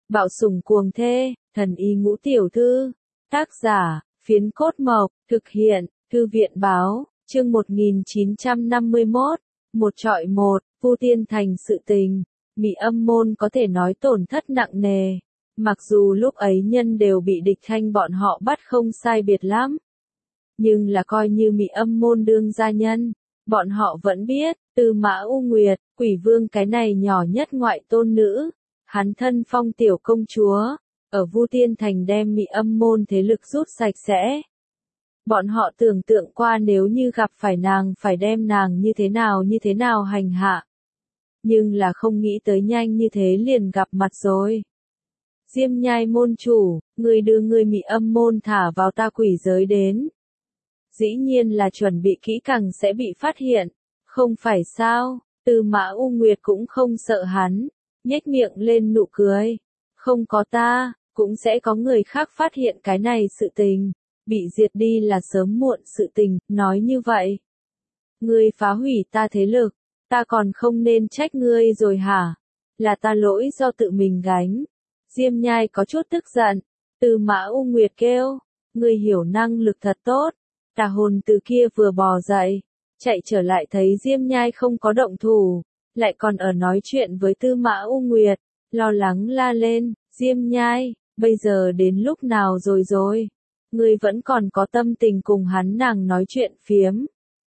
Bạo sủng cuồng thê, thần y ngũ tiểu thư. Tác giả, Phiến Cốt Mộc, thực hiện, Thư viện báo, chương 1951, một trọi một, Vu Tiên Thành sự tình. Mị Âm môn có thể nói tổn thất nặng nề, mặc dù lúc ấy nhân đều bị địch thanh bọn họ bắt không sai biệt lắm. Nhưng là coi như Mị Âm môn đương gia nhân, bọn họ vẫn biết, Tư Mã U Nguyệt, Quỷ Vương cái này nhỏ nhất ngoại tôn nữ, hắn thân phong tiểu công chúa, ở Vu Tiên Thành đem Mị Âm môn thế lực rút sạch sẽ. Bọn họ tưởng tượng qua nếu như gặp phải nàng phải đem nàng như thế nào hành hạ. Nhưng là không nghĩ tới nhanh như thế liền gặp mặt rồi. Diêm Nhai môn chủ, người đưa người Mị Âm môn thả vào ta quỷ giới đến. Dĩ nhiên là chuẩn bị kỹ càng sẽ bị phát hiện, không phải sao? Tư Mã U Nguyệt cũng không sợ hắn, nhếch miệng lên nụ cười. Không có ta, cũng sẽ có người khác phát hiện cái này sự tình, bị diệt đi là sớm muộn sự tình, nói như vậy. Ngươi phá hủy ta thế lực, ta còn không nên trách ngươi rồi hả? Là ta lỗi do tự mình gánh. Diêm Nhai có chút tức giận, Tư Mã U Nguyệt kêu, ngươi hiểu năng lực thật tốt. Tà hồn từ kia vừa bò dậy, chạy trở lại thấy Diêm Nhai không có động thủ, lại còn ở nói chuyện với Tư Mã U Nguyệt, lo lắng la lên, Diêm Nhai, bây giờ đến lúc nào rồi, ngươi vẫn còn có tâm tình cùng hắn nàng nói chuyện phiếm.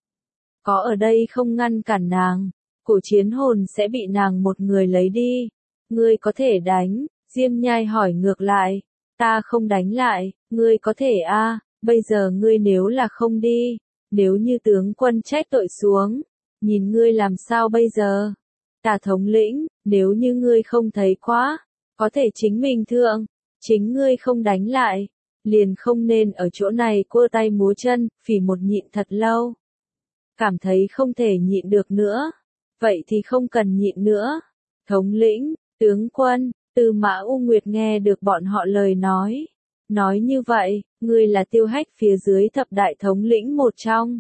Có ở đây không ngăn cản nàng, cổ chiến hồn sẽ bị nàng một người lấy đi, ngươi có thể đánh, Diêm Nhai hỏi ngược lại, ta không đánh lại, ngươi có thể a. Bây giờ ngươi nếu là không đi, nếu như tướng quân trách tội xuống, nhìn ngươi làm sao bây giờ? Tà thống lĩnh, nếu như ngươi không thấy quá, có thể chính mình thượng, chính ngươi không đánh lại, liền không nên ở chỗ này cua tay múa chân, phỉ một nhịn thật lâu. Cảm thấy không thể nhịn được nữa, vậy thì không cần nhịn nữa. Thống lĩnh, tướng quân, Tư Mã U Nguyệt nghe được bọn họ lời nói. Nói như vậy, ngươi là Tiêu Hách phía dưới thập đại thống lĩnh một trong.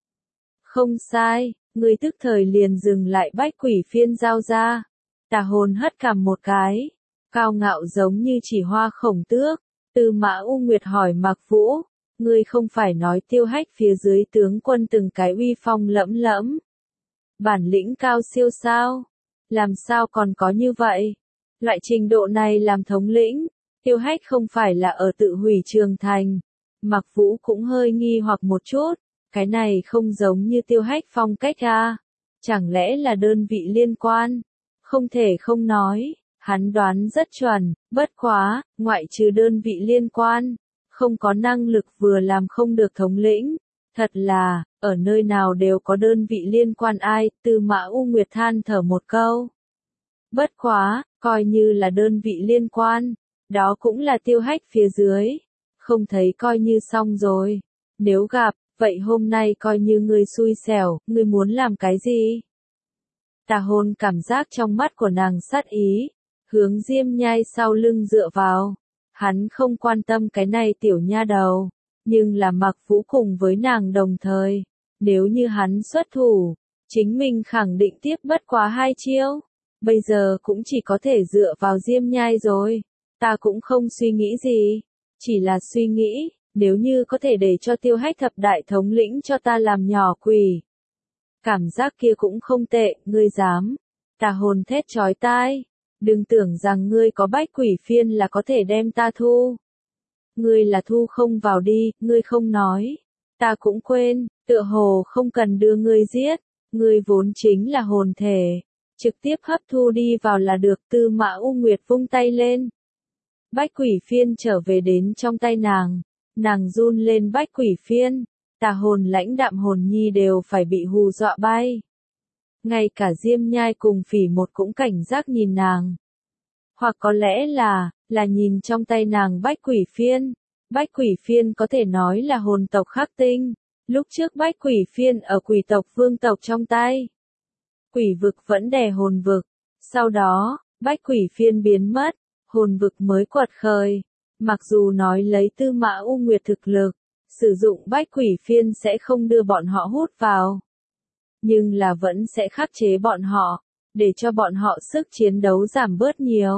Không sai, ngươi tức thời liền dừng lại bách quỷ phiên giao ra. Tà hồn hất cằm một cái, cao ngạo giống như chỉ hoa khổng tước. Tư Mã U Nguyệt hỏi Mạc Vũ, ngươi không phải nói Tiêu Hách phía dưới tướng quân từng cái uy phong lẫm lẫm. Bản lĩnh cao siêu sao? Làm sao còn có như vậy? Loại trình độ này làm thống lĩnh. Tiêu Hách không phải là ở tự hủy Trường Thành. Mạc Vũ cũng hơi nghi hoặc một chút, cái này không giống như Tiêu Hách phong cách a, chẳng lẽ là đơn vị liên quan? Không thể không nói, hắn đoán rất chuẩn, bất quá, ngoại trừ đơn vị liên quan, không có năng lực vừa làm không được thống lĩnh. Thật là, ở nơi nào đều có đơn vị liên quan ai, Tư Mã U Nguyệt than thở một câu. Bất quá, coi như là đơn vị liên quan. Đó cũng là Tiêu Hách phía dưới, không thấy coi như xong rồi, nếu gặp, vậy hôm nay coi như ngươi xui xẻo, ngươi muốn làm cái gì? Tà hồn cảm giác trong mắt của nàng sát ý, hướng Diêm Nhai sau lưng dựa vào, hắn không quan tâm cái này tiểu nha đầu, nhưng là Mạc Vũ cùng với nàng đồng thời, nếu như hắn xuất thủ, chính mình khẳng định tiếp bất quá 2 chiêu, bây giờ cũng chỉ có thể dựa vào Diêm Nhai rồi. Ta cũng không suy nghĩ gì, chỉ là suy nghĩ, nếu như có thể để cho Tiêu Hách thập đại thống lĩnh cho ta làm nhỏ quỷ. Cảm giác kia cũng không tệ, ngươi dám. Tà hồn thét chói tai, đừng tưởng rằng ngươi có bách quỷ phiên là có thể đem ta thu. Ngươi là thu không vào đi, ngươi không nói. Ta cũng quên, tựa hồ không cần đưa ngươi giết, ngươi vốn chính là hồn thể, trực tiếp hấp thu đi vào là được. Tư Mã U Nguyệt vung tay lên. Bách quỷ phiên trở về đến trong tay nàng run lên bách quỷ phiên, tà hồn lãnh đạm hồn nhi đều phải bị hù dọa bay. Ngay cả Diêm Nhai cùng Phỉ Một cũng cảnh giác nhìn nàng. Hoặc có lẽ là nhìn trong tay nàng bách quỷ phiên có thể nói là hồn tộc khắc tinh, lúc trước bách quỷ phiên ở quỷ tộc vương tộc trong tay. Quỷ vực vẫn đè hồn vực, sau đó, bách quỷ phiên biến mất. Hồn vực mới quật khởi, mặc dù nói lấy Tư Mã U Nguyệt thực lực, sử dụng bách quỷ phiên sẽ không đưa bọn họ hút vào. Nhưng là vẫn sẽ khắc chế bọn họ, để cho bọn họ sức chiến đấu giảm bớt nhiều.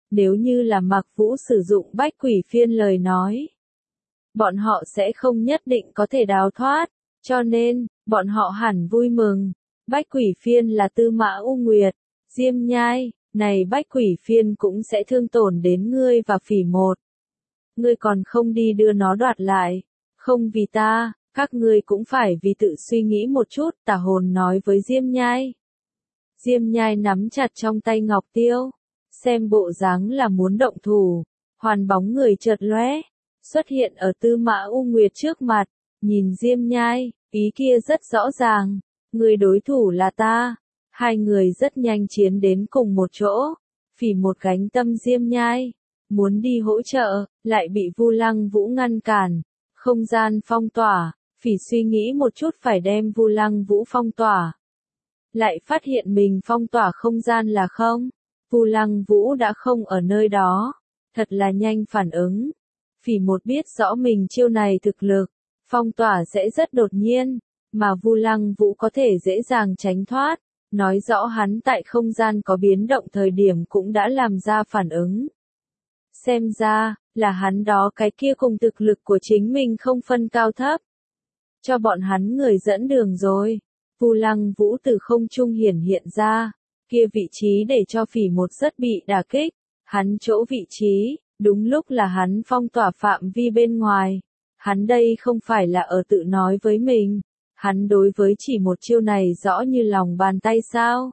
Nếu như là Mạc Vũ sử dụng bách quỷ phiên lời nói, bọn họ sẽ không nhất định có thể đào thoát, cho nên, bọn họ hẳn vui mừng. Bách quỷ phiên là Tư Mã U Nguyệt, Diêm Nhai, này bách quỷ phiên cũng sẽ thương tổn đến ngươi và Phỉ Một. Ngươi còn không đi đưa nó đoạt lại, không vì ta, các ngươi cũng phải vì tự suy nghĩ một chút, Tà Hồn nói với Diêm Nhai. Diêm Nhai nắm chặt trong tay ngọc tiêu, xem bộ dáng là muốn động thủ, hoàn bóng người chợt lóe, xuất hiện ở Tư Mã U Nguyệt trước mặt, nhìn Diêm Nhai, ý kia rất rõ ràng, người đối thủ là ta. Hai người rất nhanh chiến đến cùng một chỗ, Phỉ Một gánh tâm Diêm Nhai, muốn đi hỗ trợ, lại bị Vu Lăng Vũ ngăn cản, không gian phong tỏa, Phỉ suy nghĩ một chút phải đem Vu Lăng Vũ phong tỏa. Lại phát hiện mình phong tỏa không gian là không, Vu Lăng Vũ đã không ở nơi đó, thật là nhanh phản ứng. Phỉ Một biết rõ mình chiêu này thực lực, phong tỏa sẽ rất đột nhiên, mà Vu Lăng Vũ có thể dễ dàng tránh thoát, nói rõ hắn tại không gian có biến động thời điểm cũng đã làm ra phản ứng. Xem ra, là hắn đó cái kia cùng thực lực của chính mình không phân cao thấp. Cho bọn hắn người dẫn đường rồi. Vu Lăng Vũ từ không trung hiện ra, kia vị trí để cho Phỉ Một rất bị đả kích, hắn chỗ vị trí, đúng lúc là hắn phong tỏa phạm vi bên ngoài. Hắn đây không phải là ở tự nói với mình, hắn đối với chỉ một chiêu này rõ như lòng bàn tay sao.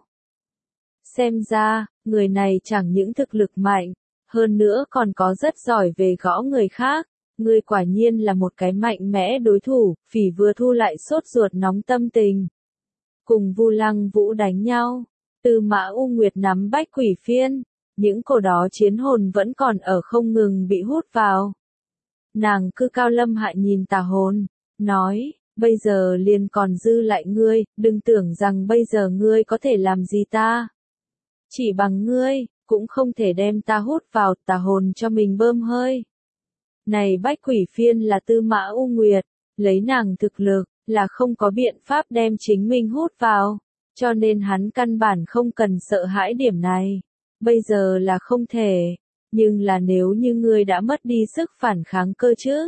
Xem ra, người này chẳng những thực lực mạnh, hơn nữa còn có rất giỏi về gõ người khác. Ngươi quả nhiên là một cái mạnh mẽ đối thủ, Phỉ vừa thu lại sốt ruột nóng tâm tình. Cùng Vu Lăng Vũ đánh nhau, Tư Mã U Nguyệt nắm bách quỷ phiên, những cổ đó chiến hồn vẫn còn ở không ngừng bị hút vào. Nàng cư cao lâm hạ nhìn Tà Hồn, nói, bây giờ liền còn dư lại ngươi, đừng tưởng rằng bây giờ ngươi có thể làm gì ta. Chỉ bằng ngươi, cũng không thể đem ta hút vào, Tà Hồn cho mình bơm hơi. Này bách quỷ phiên là Tư Mã U Nguyệt, lấy nàng thực lực, là không có biện pháp đem chính mình hút vào, cho nên hắn căn bản không cần sợ hãi điểm này. Bây giờ là không thể, nhưng là nếu như ngươi đã mất đi sức phản kháng cơ chứ.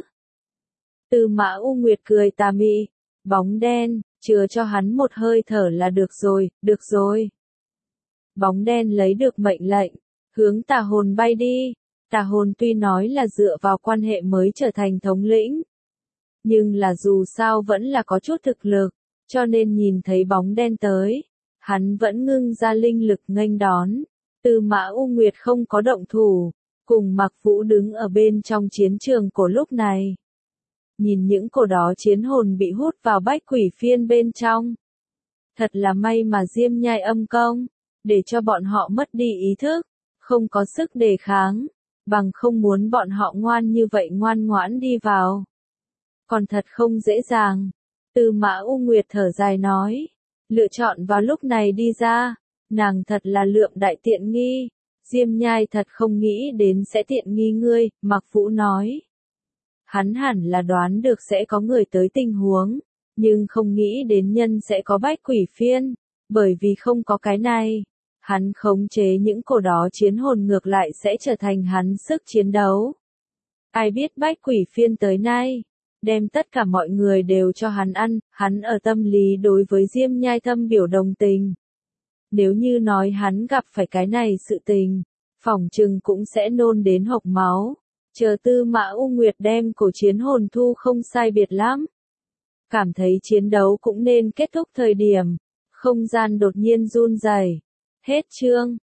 Tư Mã U Nguyệt cười tà mị, bóng đen, chừa cho hắn một hơi thở là được rồi, được rồi. Bóng đen lấy được mệnh lệnh, hướng Tà Hồn bay đi. Tà Hồn tuy nói là dựa vào quan hệ mới trở thành thống lĩnh, nhưng là dù sao vẫn là có chút thực lực, cho nên nhìn thấy bóng đen tới, hắn vẫn ngưng ra linh lực nghênh đón. Tư Mã U Nguyệt không có động thủ, cùng Mạc Vũ đứng ở bên trong chiến trường của lúc này. Nhìn những cổ đó chiến hồn bị hút vào bách quỷ phiên bên trong. Thật là may mà Diêm Nhai âm công, để cho bọn họ mất đi ý thức, không có sức đề kháng, bằng không muốn bọn họ ngoan như vậy ngoan ngoãn đi vào. Còn thật không dễ dàng. Tư Mã U Nguyệt thở dài nói, lựa chọn vào lúc này đi ra, nàng thật là lượm đại tiện nghi. Diêm Nhai thật không nghĩ đến sẽ tiện nghi ngươi, Mạc Vũ nói. Hắn hẳn là đoán được sẽ có người tới tình huống, nhưng không nghĩ đến nhân sẽ có bách quỷ phiên, bởi vì không có cái này. Hắn khống chế những cổ đó chiến hồn ngược lại sẽ trở thành hắn sức chiến đấu. Ai biết bách quỷ phiên tới nay, đem tất cả mọi người đều cho hắn ăn, hắn ở tâm lý đối với Diêm Nhai thâm biểu đồng tình. Nếu như nói hắn gặp phải cái này sự tình, phỏng chừng cũng sẽ nôn đến hộc máu. Chờ Tư Mã U Nguyệt đem cổ chiến hồn thu không sai biệt lắm. Cảm thấy chiến đấu cũng nên kết thúc thời điểm, không gian đột nhiên run rẩy. Hết chương.